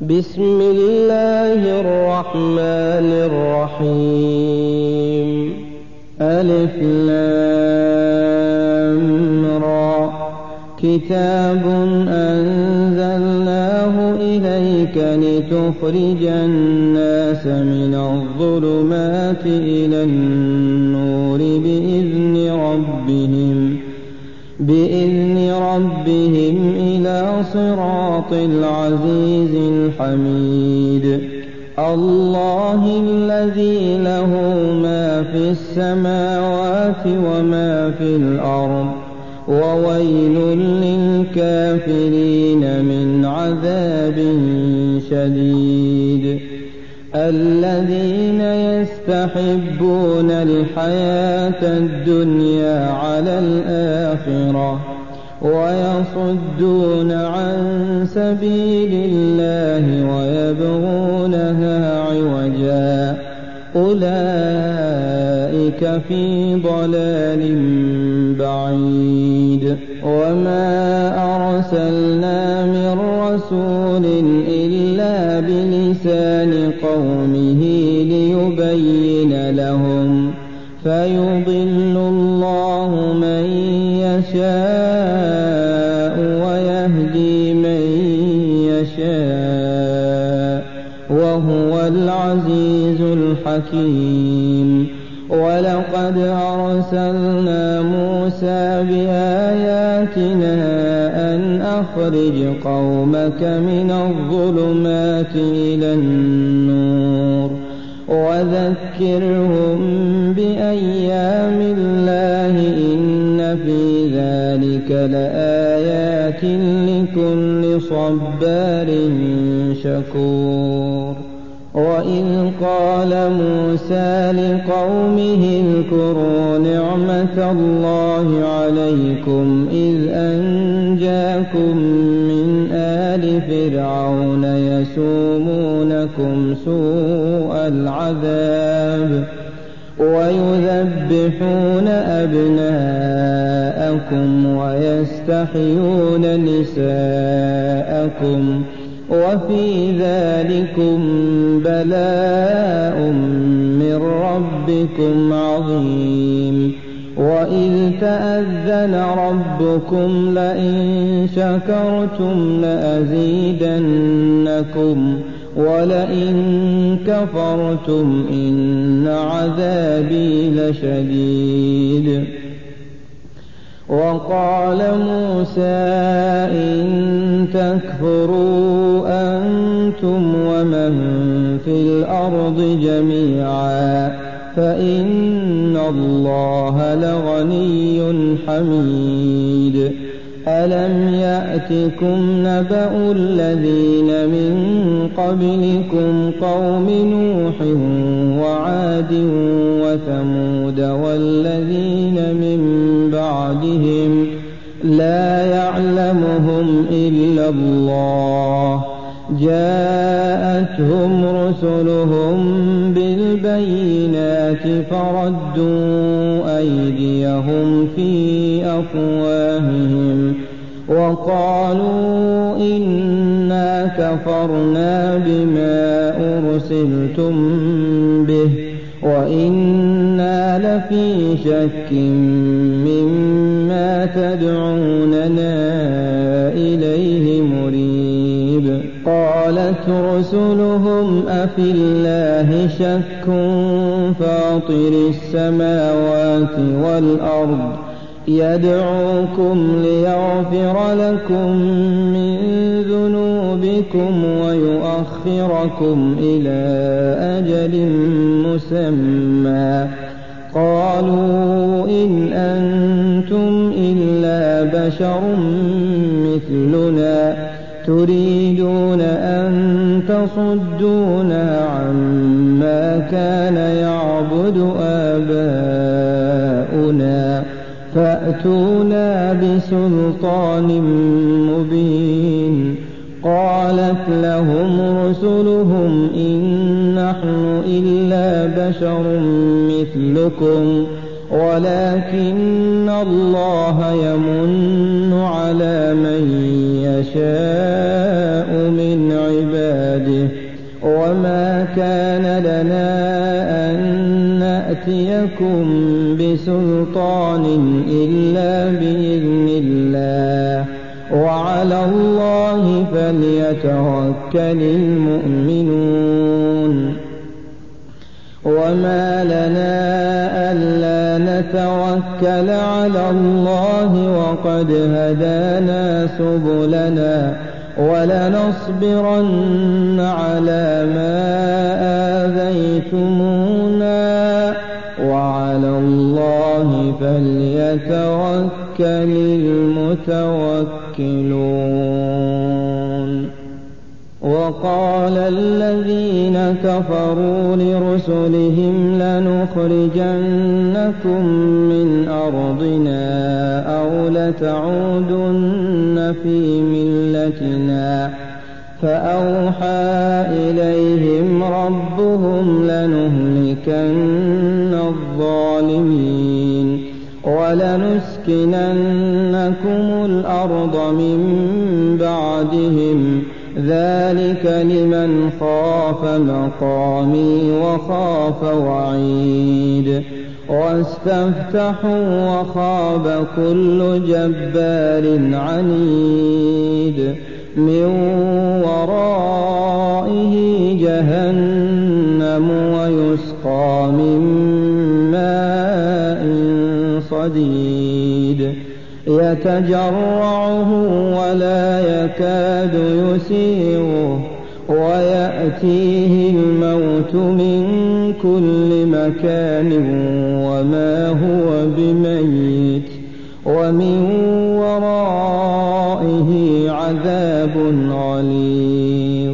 بسم الله الرحمن الرحيم. ألف لام را. كتاب أنزلناه إليك لتخرج الناس من الظلمات إلى النور بإذن ربهم إلى صراط العزيز الحميد. الله الذي له ما في السماوات وما في الأرض وويل للكافرين من عذاب شديد. الذين يستحبون الحياة الدنيا على الآخرة ويصدون عن سبيل الله ويبغونها عوجا أولئك في ضلال بعيد. وما أرسلنا من رسول إلا بلسان قومه ليبين لهم فيضل الله من يشاء ويهدي من يشاء وهو العزيز الحكيم. ولقد أرسلنا موسى بآياتنا أن أخرج قومك من الظلمات إلى النور وذكرهم بأيام الله إن في ذلك لآيات لكل صبار شكور. وإذ قال موسى لقومه اذكروا نعمة الله عليكم إذ أنجاكم من آل فرعون يسومونكم سوء العذاب ويذبحون أبناءكم ويستحيون نساءكم وفي ذلكم بلاء من ربكم عظيم. وإذ تأذن ربكم لئن شكرتم لأزيدنكم ولئن كفرتم إن عذابي لشديد. وقال موسى إن تكفروا أنتم ومن في الأرض جميعا فإن الله لغني حميد. ألم يأتكم نبأ الذين من قبلكم قوم نوح وعاد وثمود والذين من بعدهم لا يعلمهم إلا الله جاءتهم رسلهم بالبينات فردوا أيديهم في أفواههم وقالوا إنا كفرنا بما أرسلتم به وإنا لفي شك مما تدعوننا إليه مريب. قالت رسلهم أفي الله شك فاطر السماوات والأرض يدعوكم ليغفر لكم من ذنوبكم ويؤخركم إلى أجل مسمى قالوا إن أنتم إلا بشر مثلنا تريدون أن تصدونا عما كان يعبد آباؤنا فأتونا بسلطان مبين. قالت لهم رسلهم إن نحن إلا بشر مثلكم ولكن الله يمن على من يشاء من عباده وما كان لنا أن نأتيكم بسلطان إلا بإذن الله وعلى الله فليتوكل المؤمنون وما لنا ألا نتوكل على الله وقد هدانا سبلنا ولنصبرن على ما آذيتمونا وعلى الله فليتوكل المتوكلون وقال الذين كفروا لرسلهم لنخرجنكم من أرضنا أو لتعودن في ملتنا فأوحى إليهم ربهم لنهلكن الظالمين ولنسكننكم الأرض من بعدهم ذلك لمن خاف مقامي وخاف وعيد واستفتحوا وخاب كل جبار عنيد من ورائه جهنم ويسقى من ماء صديد يتجرعه ولا يكاد يسيغه ويأتيه الموت من كل مكان وما هو بميت ومن ورائه عذاب غليظ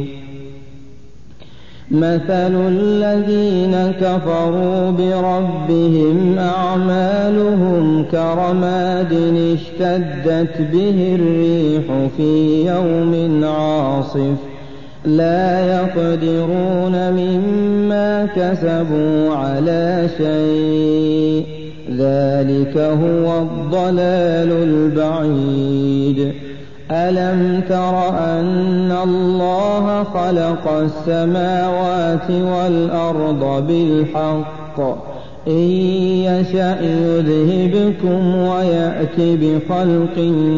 مثل الذين كفروا بربهم أعمالهم كرماد اشتدت به الريح في يوم عاصف لا يقدرون مما كسبوا على شيء ذلك هو الضلال البعيد ألم تر أن الله خلق السماوات والأرض بالحق إن يشأ يذهبكم ويأت بخلق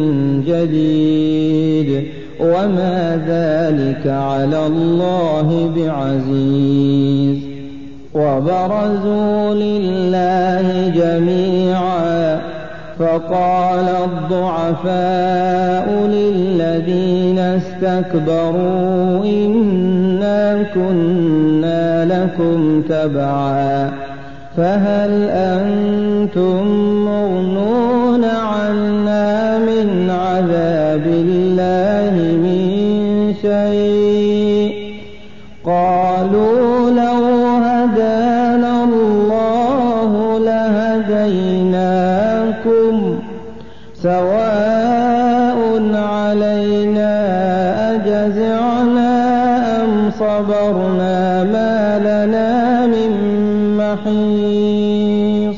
جديد وما ذلك على الله بعزيز وبرزوا لله جميعا فقال الضعفاء للذين استكبروا إنا كنا لكم تبعا فهل أنتم مغنون عنا من عذاب الله من شيء قالوا لو هدانا الله لهديناكم سواء علينا أجزعنا أم صبرنا ما لنا من محيص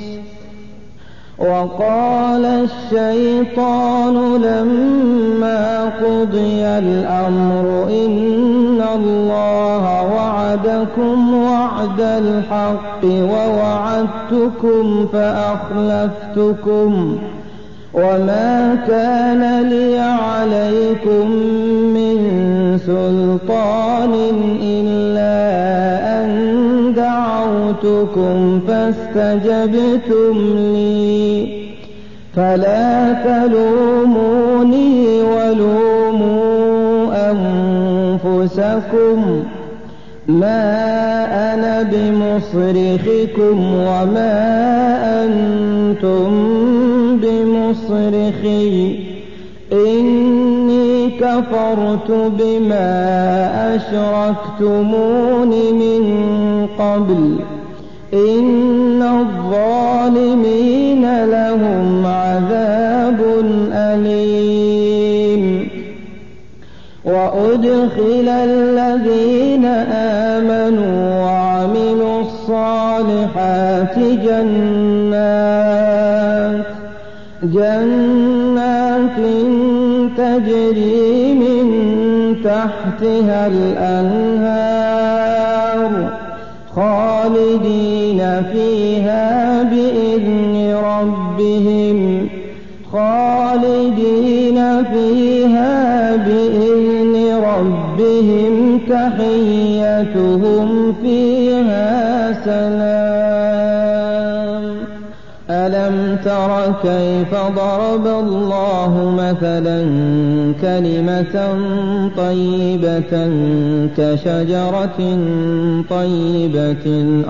وقال الشيطان لما قضي الأمر إن الله وعدكم وعد الحق ووعدتكم فأخلفتكم وما كان لي عليكم من سلطان إلا أن دعوتكم فاستجبتم لي فلا تلوموني ولوموا أنفسكم ما أنا بمصرخكم وما أنتم بمصرخي إني كفرت بما أشركتمون من قبل إن الظالمين لهم عذاب أليم وأدخل الذين آمنوا وعملوا الصالحات جنات تجري من تحتها الأنهار خالدين فيها بإذن ربهم تحيتهم فيها سلام. ألم تر كيف ضرب الله مثلا كلمة طيبة كشجرة طيبة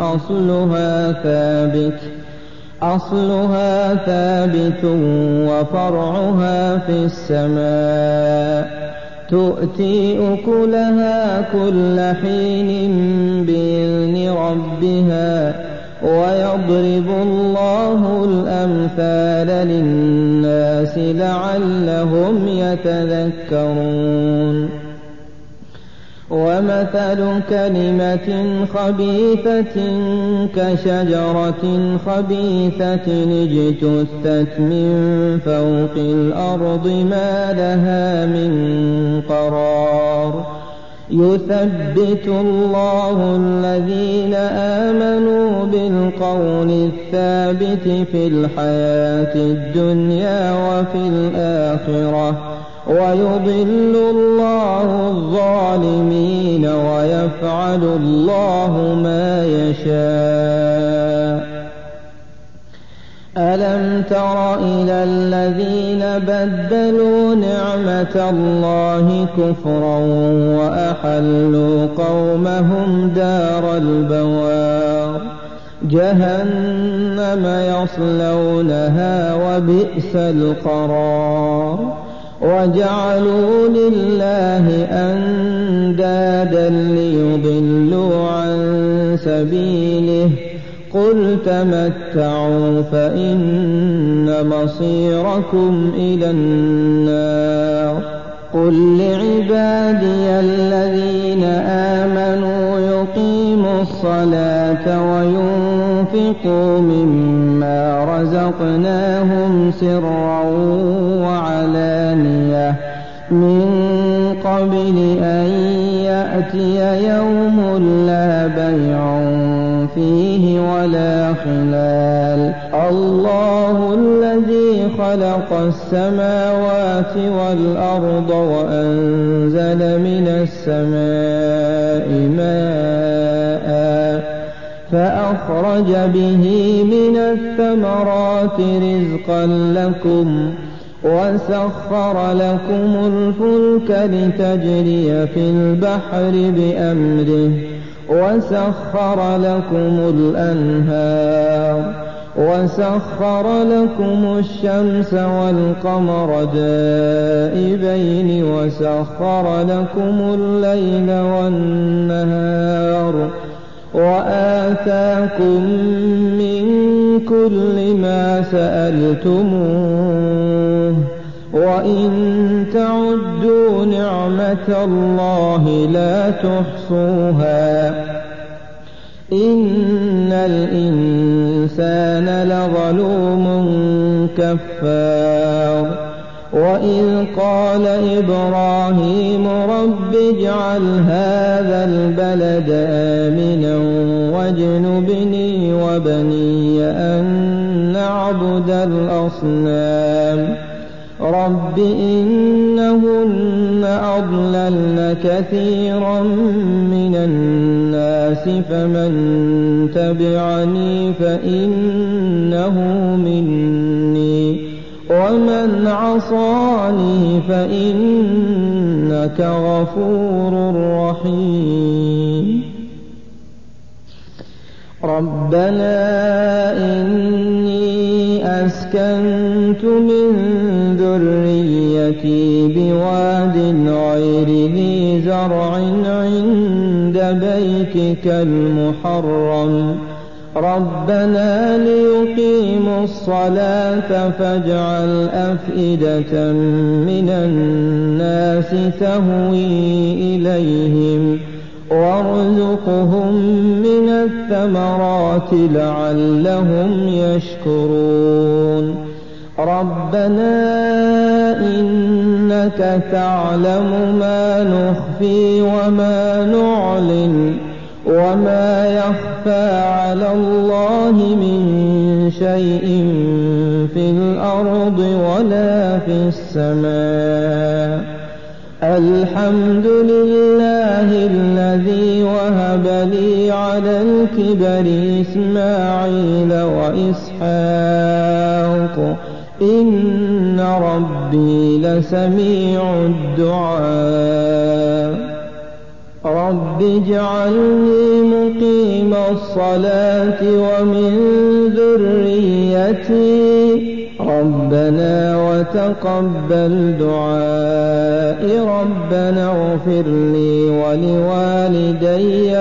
أصلها ثابت وفرعها في السماء تؤتي أكلها كل حين بإذن ربها ويضرب الله الأمثال للناس لعلهم يتذكرون. ومثل كلمة خبيثة كشجرة خبيثة اجتثت من فوق الأرض ما لها من قرار. يثبت الله الذين آمنوا بالقول الثابت في الحياة الدنيا وفي الآخرة ويضل الله الظالمين ويفعل الله ما يشاء. ألم تر إلى الذين بدلوا نعمة الله كفرا وأحلوا قومهم دار البوار جهنم يصلونها وبئس القرار. وجعلوا لله أندادا ليضلوا عن سبيله قل تمتعوا فإن مصيركم إلى النار. قل لعبادي الذين آمنوا يقيموا الصلاة وينفقوا مما رزقناهم سرا وعلانية من قبل أن يأتي يوم لا بيع فيه ولا خلال. الله الذي خلق السماوات والأرض وأنزل من السماء ماء فأخرج به من الثمرات رزقا لكم وسخر لكم الفلك لتجري في البحر بأمره وسخر لكم الأنهار وسخر لكم الشمس والقمر دائبين وسخر لكم الليل والنهار وآتاكم من كل ما سألتموه وإن تعدوا نعمة الله لا تحصوها إن الإنسان لظلوم كفار. وإذ قال إبراهيم رب اجعل هذا البلد آمنا واجنبني وبني أن نعبد الأصنام رب إنهن أضللن كثيرا من الناس فمن تبعني فإنه مني ومن عصاني فإنك غفور رحيم. ربنا إني أسكنت من ذريتي بواد غير ذي زرع عند بيتك المحرم ربنا ليقيموا الصلاة فاجعل أفئدة من الناس تهوي إليهم وارزقهم من الثمرات لعلهم يشكرون. ربنا إنك تعلم ما نخفي وما نعلن وما يخفى على الله من شيء في الأرض ولا في السماء. الحمد لله الذي وهب لي على الكبر إسماعيل وإسحاق إن ربي لسميع الدعاء. رب اجعلني مقيم الصلاة ومن ذريتي ربنا وتقبل دعائي. ربنا اغفر لي ولوالدي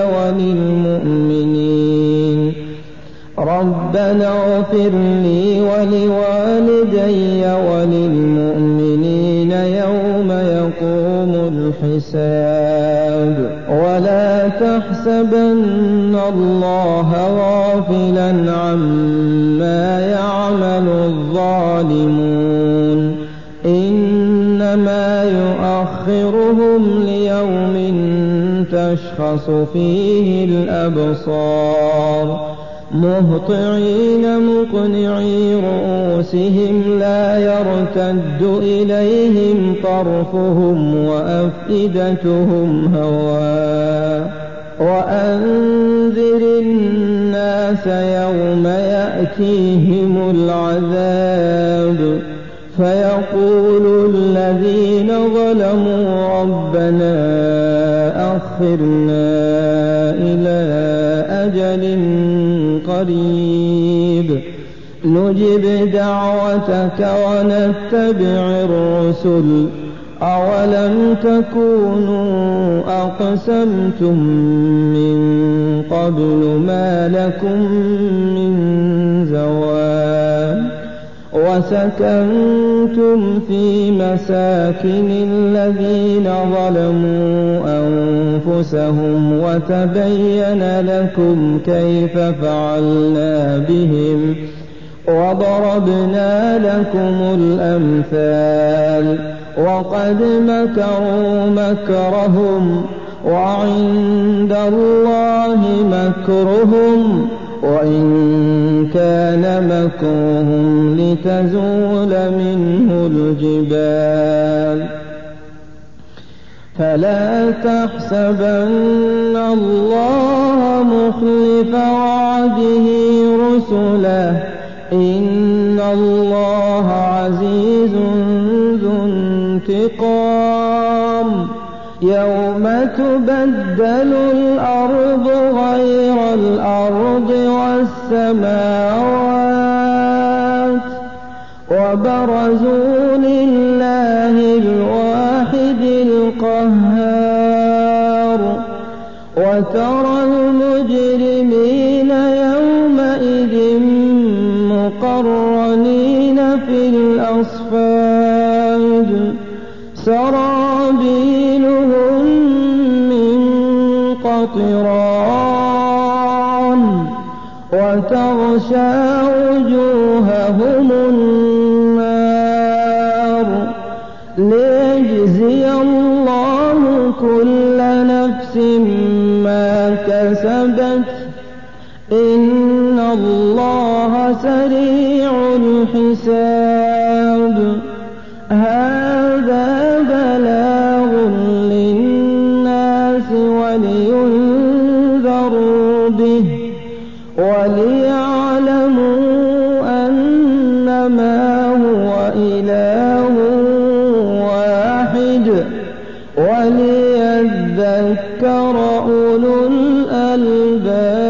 وللمؤمنين. ربنا اغفر لي ولوالدي وللمؤمنين يوم يقوم الحساب. ولا تحسبن الله غافلا عما يعمل الظالمون إنما يؤخرهم ليوم تشخص فيه الأبصار مهطعين مقنعي رؤوسهم لا يرتد إليهم طرفهم وأفئدتهم هواء. وأنذر الناس يوم يأتيهم العذاب فيقول الذين ظلموا ربنا أخرنا إلى أجل قريب نجب دعوتك ونتبع الرسل أولم تكونوا أقسمتم من قبل ما لكم من زوال. وسكنتم في مساكن الذين ظلموا أنفسهم وتبين لكم كيف فعلنا بهم وضربنا لكم الأمثال. وقد مكروا مكرهم وعند الله مكرهم وإن كان مكرهم لتزول منه الجبال. فلا تحسبن الله مخلف وعده رسله إن الله عزيز ذو انتقام. يوم تبدل الأرض غير الأرض والسماوات وبرزوا لله الواحد القهار. وترى المجرمين يومئذ مقرنين في الأصفاد سرابيلهم من قطران وتغشى وجوههم النار ليجزي الله كل نفس ما كسبت إن الله سريع الحساب. هذا بلاغ للناس ولينذروا به وليعلموا أنما هو إله واحد وليذكر أولو الألباب.